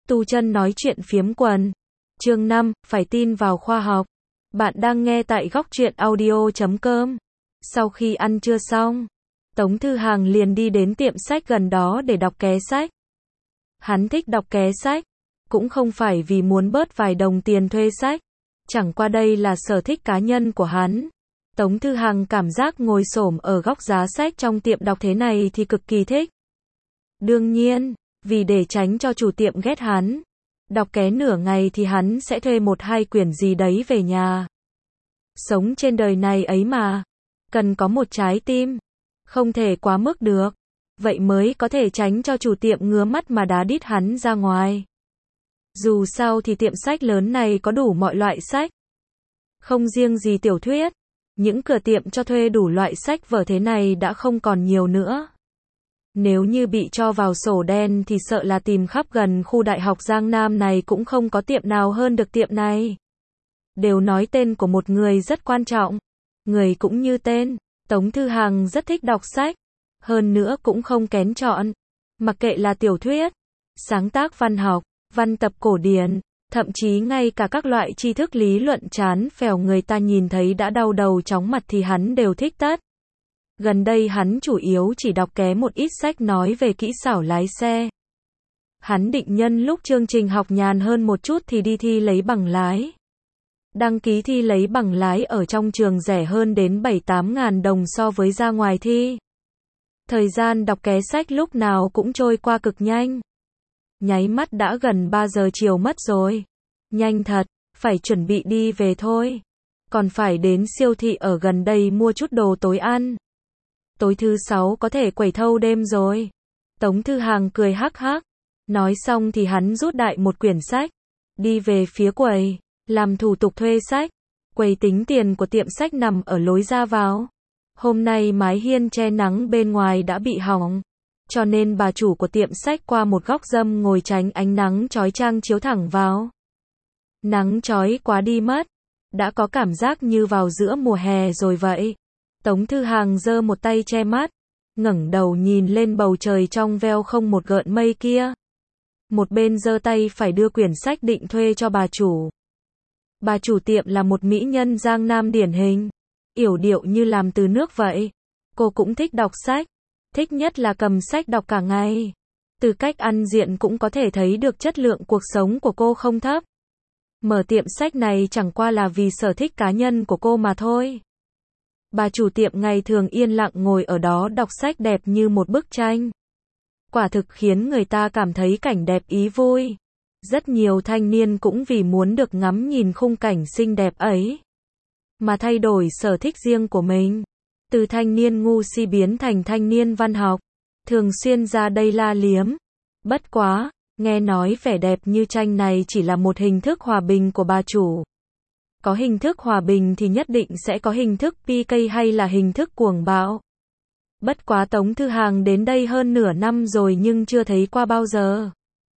Tu chân nói chuyện phiếm quần. Chương 5, phải tin vào khoa học. Bạn đang nghe tại góc truyện audio.com. Sau khi ăn trưa xong, Tống Thư Hàng liền đi đến tiệm sách gần đó để đọc ké sách. Hắn thích đọc ké sách, cũng không phải vì muốn bớt vài đồng tiền thuê sách. Chẳng qua đây là sở thích cá nhân của hắn. Tống Thư Hàng cảm giác ngồi xổm ở góc giá sách trong tiệm đọc thế này thì cực kỳ thích. Đương nhiên, vì để tránh cho chủ tiệm ghét hắn, đọc ké nửa ngày thì hắn sẽ thuê một hai quyển gì đấy về nhà. Sống trên đời này ấy mà, cần có một trái tim, không thể quá mức được, vậy mới có thể tránh cho chủ tiệm ngứa mắt mà đá đít hắn ra ngoài. Dù sao thì tiệm sách lớn này có đủ mọi loại sách. Không riêng gì tiểu thuyết, những cửa tiệm cho thuê đủ loại sách vở thế này đã không còn nhiều nữa. Nếu như bị cho vào sổ đen thì sợ là tìm khắp gần khu đại học Giang Nam này cũng không có tiệm nào hơn được tiệm này. Đều nói tên của một người rất quan trọng. Người cũng như tên, Tống Thư Hàng rất thích đọc sách. Hơn nữa cũng không kén chọn. Mặc kệ là tiểu thuyết, sáng tác văn học, văn tập cổ điển, thậm chí ngay cả các loại tri thức lý luận chán phèo người ta nhìn thấy đã đau đầu chóng mặt thì hắn đều thích tất. Gần đây hắn chủ yếu chỉ đọc ké một ít sách nói về kỹ xảo lái xe. Hắn định nhân lúc chương trình học nhàn hơn một chút thì đi thi lấy bằng lái. Đăng ký thi lấy bằng lái ở trong trường rẻ hơn đến 7-8 ngàn đồng so với ra ngoài thi. Thời gian đọc ké sách lúc nào cũng trôi qua cực nhanh. Nháy mắt đã gần 3 giờ chiều mất rồi. Nhanh thật, phải chuẩn bị đi về thôi. Còn phải đến siêu thị ở gần đây mua chút đồ tối ăn. Tối thứ 6 có thể quẩy thâu đêm rồi. Tống Thư Hàng cười hắc hắc. Nói xong thì hắn rút đại một quyển sách. Đi về phía quầy, làm thủ tục thuê sách. Quầy tính tiền của tiệm sách nằm ở lối ra vào. Hôm nay mái hiên che nắng bên ngoài đã bị hỏng. Cho nên bà chủ của tiệm sách qua một góc râm ngồi tránh ánh nắng chói chang chiếu thẳng vào. Nắng chói quá đi mất. Đã có cảm giác như vào giữa mùa hè rồi vậy. Tống Thư Hàng giơ một tay che mắt, ngẩng đầu nhìn lên bầu trời trong veo không một gợn mây kia. Một bên giơ tay phải đưa quyển sách định thuê cho bà chủ. Bà chủ tiệm là một mỹ nhân Giang Nam điển hình, yểu điệu như làm từ nước vậy. Cô cũng thích đọc sách, thích nhất là cầm sách đọc cả ngày. Từ cách ăn diện cũng có thể thấy được chất lượng cuộc sống của cô không thấp. Mở tiệm sách này chẳng qua là vì sở thích cá nhân của cô mà thôi. Bà chủ tiệm ngày thường yên lặng ngồi ở đó đọc sách đẹp như một bức tranh. Quả thực khiến người ta cảm thấy cảnh đẹp ý vui. Rất nhiều thanh niên cũng vì muốn được ngắm nhìn khung cảnh xinh đẹp ấy mà thay đổi sở thích riêng của mình. Từ thanh niên ngu si biến thành thanh niên văn học. Thường xuyên ra đây la liếm. Bất quá, nghe nói vẻ đẹp như tranh này chỉ là một hình thức hòa bình của bà chủ. Có hình thức hòa bình thì nhất định sẽ có hình thức PK hay là hình thức cuồng bạo. Bất quá Tống Thư Hàng đến đây hơn nửa năm rồi nhưng chưa thấy qua bao giờ.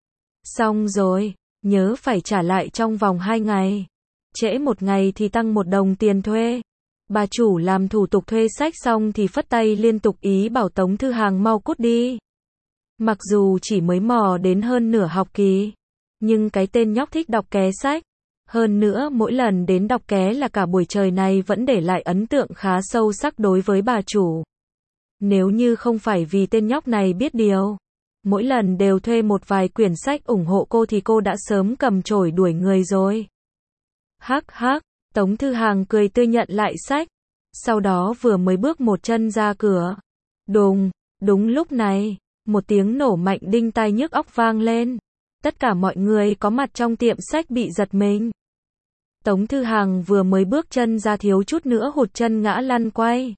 Xong rồi, nhớ phải trả lại trong vòng 2 ngày. Trễ một ngày thì tăng 1 đồng tiền thuê. Bà chủ làm thủ tục thuê sách xong thì phất tay liên tục ý bảo Tống Thư Hàng mau cút đi. Mặc dù chỉ mới mò đến hơn nửa học kỳ, nhưng cái tên nhóc thích đọc ké sách. Hơn nữa mỗi lần đến đọc ké là cả buổi trời này vẫn để lại ấn tượng khá sâu sắc đối với bà chủ. Nếu như không phải vì tên nhóc này biết điều, mỗi lần đều thuê một vài quyển sách ủng hộ cô thì cô đã sớm cầm chổi đuổi người rồi. Hắc hắc, Tống Thư Hàng cười tươi nhận lại sách. Sau đó vừa mới bước một chân ra cửa. Đùng, đúng lúc này, một tiếng nổ mạnh đinh tai nhức óc vang lên. Tất cả mọi người có mặt trong tiệm sách bị giật mình. Tống Thư Hàng vừa mới bước chân ra thiếu chút nữa hụt chân ngã lăn quay.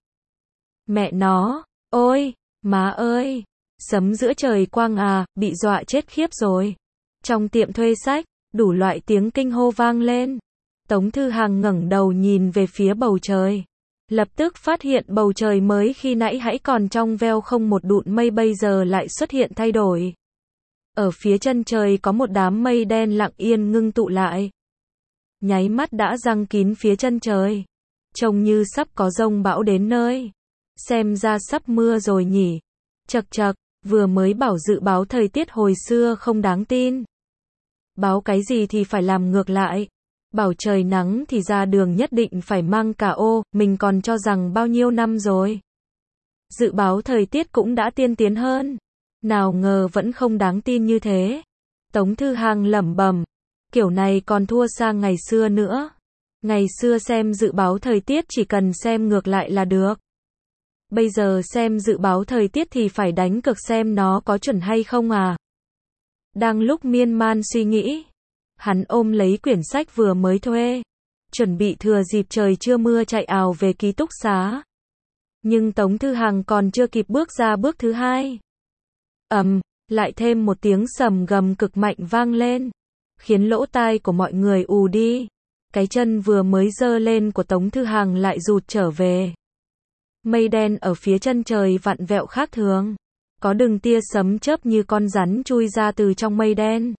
Mẹ nó, ôi, má ơi, sấm giữa trời quang à, bị dọa chết khiếp rồi. Trong tiệm thuê sách, đủ loại tiếng kinh hô vang lên. Tống Thư Hàng ngẩng đầu nhìn về phía bầu trời. Lập tức phát hiện bầu trời mới khi nãy hãy còn trong veo không một đụn mây bây giờ lại xuất hiện thay đổi. Ở phía chân trời có một đám mây đen lặng yên ngưng tụ lại. Nháy mắt đã giăng kín phía chân trời. Trông như sắp có dông bão đến nơi. Xem ra sắp mưa rồi nhỉ. Chậc chậc, vừa mới bảo dự báo thời tiết hồi xưa không đáng tin. Báo cái gì thì phải làm ngược lại. Bảo trời nắng thì ra đường nhất định phải mang cả ô, mình còn cho rằng bao nhiêu năm rồi. Dự báo thời tiết cũng đã tiên tiến hơn. Nào ngờ vẫn không đáng tin như thế. Tống Thư Hàng lẩm bẩm, kiểu này còn thua xa ngày xưa nữa. Ngày xưa xem dự báo thời tiết chỉ cần xem ngược lại là được. Bây giờ xem dự báo thời tiết thì phải đánh cược xem nó có chuẩn hay không à. Đang lúc miên man suy nghĩ, hắn ôm lấy quyển sách vừa mới thuê, chuẩn bị thừa dịp trời chưa mưa chạy ào về ký túc xá. Nhưng Tống Thư Hàng còn chưa kịp bước ra bước thứ hai. Lại thêm một tiếng sầm gầm cực mạnh vang lên, khiến lỗ tai của mọi người ù đi. Cái chân vừa mới giơ lên của Tống Thư Hàng lại rụt trở về. Mây đen ở phía chân trời vặn vẹo khác thường. Có đường tia sấm chớp như con rắn chui ra từ trong mây đen.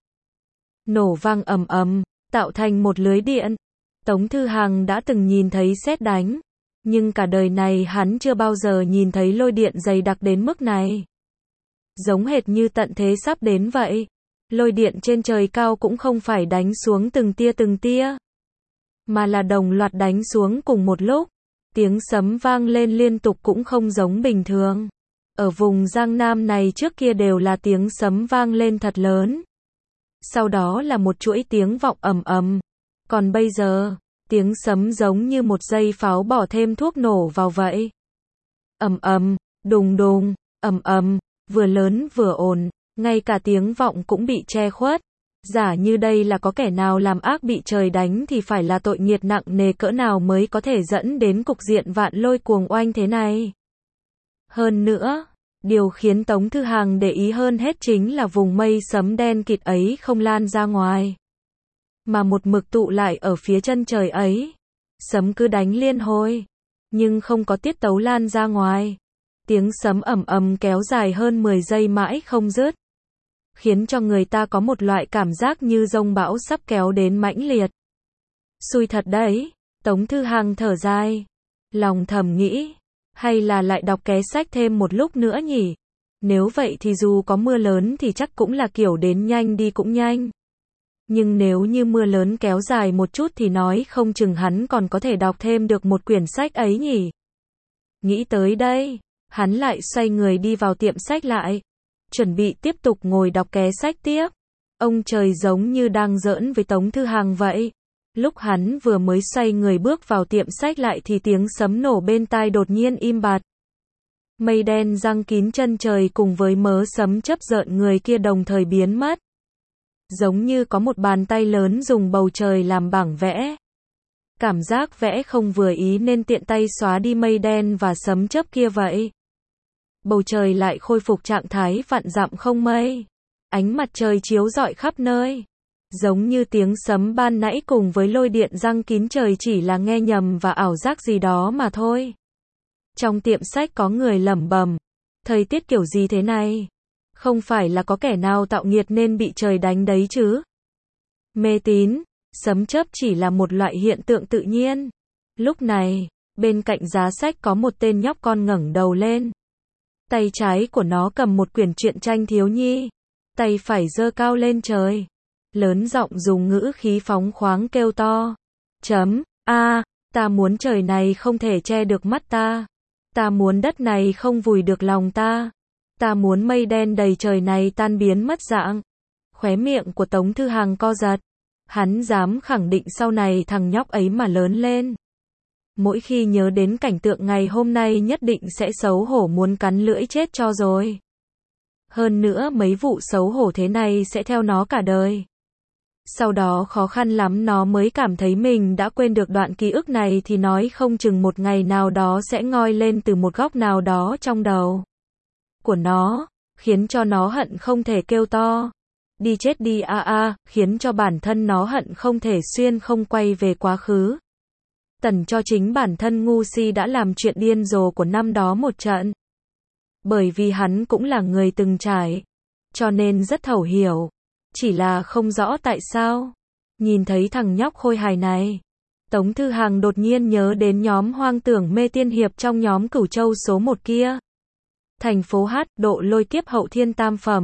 Nổ vang ầm ầm, tạo thành một lưới điện. Tống Thư Hàng đã từng nhìn thấy sét đánh, nhưng cả đời này hắn chưa bao giờ nhìn thấy lôi điện dày đặc đến mức này. Giống hệt như tận thế sắp đến vậy. Lôi điện trên trời cao cũng không phải đánh xuống từng tia, mà là đồng loạt đánh xuống cùng một lúc. Tiếng sấm vang lên liên tục cũng không giống bình thường. Ở vùng Giang Nam này trước kia đều là tiếng sấm vang lên thật lớn. Sau đó là một chuỗi tiếng vọng ầm ầm. Còn bây giờ, tiếng sấm giống như một dây pháo bỏ thêm thuốc nổ vào vậy. Ầm ầm, đùng đùng, ầm ầm, vừa lớn vừa ồn, ngay cả tiếng vọng cũng bị che khuất. Giả như đây là có kẻ nào làm ác bị trời đánh thì phải là tội nghiệt nặng nề cỡ nào mới có thể dẫn đến cục diện vạn lôi cuồng oanh thế này. Hơn nữa, điều khiến Tống Thư Hàng để ý hơn hết chính là vùng mây sấm đen kịt ấy không lan ra ngoài, mà một mực tụ lại ở phía chân trời ấy. Sấm cứ đánh liên hồi, nhưng không có tiết tấu lan ra ngoài. Tiếng sấm ầm ầm kéo dài hơn 10 giây mãi không dứt, khiến cho người ta có một loại cảm giác như dông bão sắp kéo đến mãnh liệt. Xui thật đấy, Tống Thư Hàng thở dài, lòng thầm nghĩ, hay là lại đọc ké sách thêm một lúc nữa nhỉ? Nếu vậy thì dù có mưa lớn thì chắc cũng là kiểu đến nhanh đi cũng nhanh. Nhưng nếu như mưa lớn kéo dài một chút thì nói không chừng hắn còn có thể đọc thêm được một quyển sách ấy nhỉ? Nghĩ tới đây, hắn lại xoay người đi vào tiệm sách lại, chuẩn bị tiếp tục ngồi đọc ké sách tiếp. Ông trời giống như đang giỡn với Tống Thư Hàng vậy. Lúc hắn vừa mới xoay người bước vào tiệm sách lại thì tiếng sấm nổ bên tai đột nhiên im bặt. Mây đen giăng kín chân trời cùng với mớ sấm chớp rợn người kia đồng thời biến mất. Giống như có một bàn tay lớn dùng bầu trời làm bảng vẽ. Cảm giác vẽ không vừa ý nên tiện tay xóa đi mây đen và sấm chớp kia vậy. Bầu trời lại khôi phục trạng thái vạn dặm không mây. Ánh mặt trời chiếu rọi khắp nơi. Giống như tiếng sấm ban nãy cùng với lôi điện giăng kín trời chỉ là nghe nhầm và ảo giác gì đó mà thôi. Trong tiệm sách có người lẩm bẩm, thời tiết kiểu gì thế này? Không phải là có kẻ nào tạo nghiệt nên bị trời đánh đấy chứ? Mê tín, sấm chớp chỉ là một loại hiện tượng tự nhiên. Lúc này, bên cạnh giá sách có một tên nhóc con ngẩng đầu lên. Tay trái của nó cầm một quyển truyện tranh thiếu nhi, tay phải giơ cao lên trời, lớn giọng dùng ngữ khí phóng khoáng kêu to. Ta muốn trời này không thể che được mắt ta. Ta muốn đất này không vùi được lòng ta. Ta muốn mây đen đầy trời này tan biến mất dạng. Khóe miệng của Tống Thư Hàng co giật. Hắn dám khẳng định sau này thằng nhóc ấy mà lớn lên, mỗi khi nhớ đến cảnh tượng ngày hôm nay nhất định sẽ xấu hổ muốn cắn lưỡi chết cho rồi. Hơn nữa mấy vụ xấu hổ thế này sẽ theo nó cả đời. Sau đó khó khăn lắm nó mới cảm thấy mình đã quên được đoạn ký ức này thì nói không chừng một ngày nào đó sẽ ngoi lên từ một góc nào đó trong đầu của nó, khiến cho nó hận không thể kêu to. Đi chết đi khiến cho bản thân nó hận không thể xuyên không quay về quá khứ. Tần cho chính bản thân ngu si đã làm chuyện điên rồ của năm đó một trận. Bởi vì hắn cũng là người từng trải, cho nên rất thấu hiểu. Chỉ là không rõ tại sao. Nhìn thấy thằng nhóc khôi hài này, Tống Thư Hàng đột nhiên nhớ đến nhóm hoang tưởng mê tiên hiệp trong nhóm Cửu Châu số 1 kia. Thành phố Hát, độ lôi kiếp hậu thiên tam phẩm.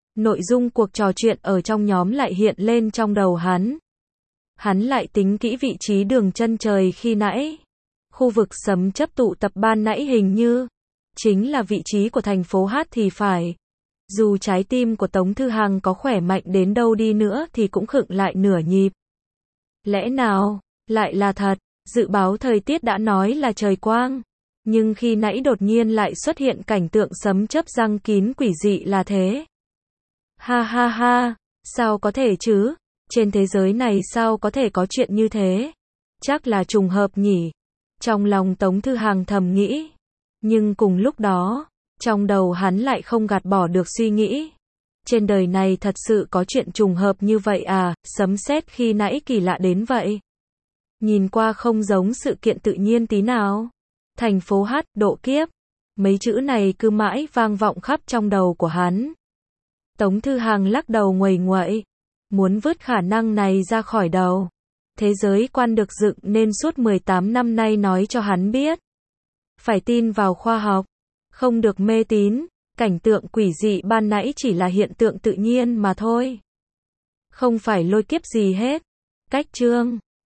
Nội dung cuộc trò chuyện ở trong nhóm lại hiện lên trong đầu hắn. Hắn lại tính kỹ vị trí đường chân trời khi nãy. Khu vực sấm chớp tụ tập ban nãy hình như chính là vị trí của thành phố Hát thì phải. Dù trái tim của Tống Thư Hằng có khỏe mạnh đến đâu đi nữa thì cũng khựng lại nửa nhịp. Lẽ nào lại là thật? Dự báo thời tiết đã nói là trời quang, nhưng khi nãy đột nhiên lại xuất hiện cảnh tượng sấm chớp giăng kín quỷ dị là thế. Ha ha ha, sao có thể chứ? Trên thế giới này sao có thể có chuyện như thế? Chắc là trùng hợp nhỉ? Trong lòng Tống Thư Hằng thầm nghĩ. Nhưng cùng lúc đó, trong đầu hắn lại không gạt bỏ được suy nghĩ. Trên đời này thật sự có chuyện trùng hợp như vậy à? Sấm sét khi nãy kỳ lạ đến vậy. Nhìn qua không giống sự kiện tự nhiên tí nào. Thành phố Hát, độ kiếp. Mấy chữ này cứ mãi vang vọng khắp trong đầu của hắn. Tống Thư Hằng lắc đầu nguầy nguậy. Muốn vứt khả năng này ra khỏi đầu. Thế giới quan được dựng nên suốt 18 năm nay nói cho hắn biết. Phải tin vào khoa học. Không được mê tín. Cảnh tượng quỷ dị ban nãy chỉ là hiện tượng tự nhiên mà thôi. Không phải lôi kiếp gì hết. Cách chương